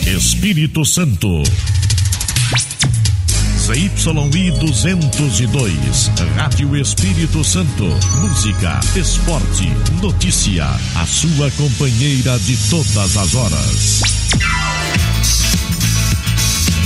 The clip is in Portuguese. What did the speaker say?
Espírito Santo. ZYI 202, Rádio Espírito Santo. Música, esporte, notícia. A sua companheira de todas as horas.